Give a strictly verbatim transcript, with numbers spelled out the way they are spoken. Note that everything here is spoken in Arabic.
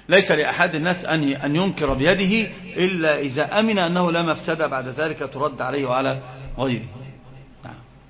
ليس لأحد الناس أن أن ينكر بيده إلا إذا أمن أنه لا مفسدة بعد ذلك ترد عليه وعلى غيره.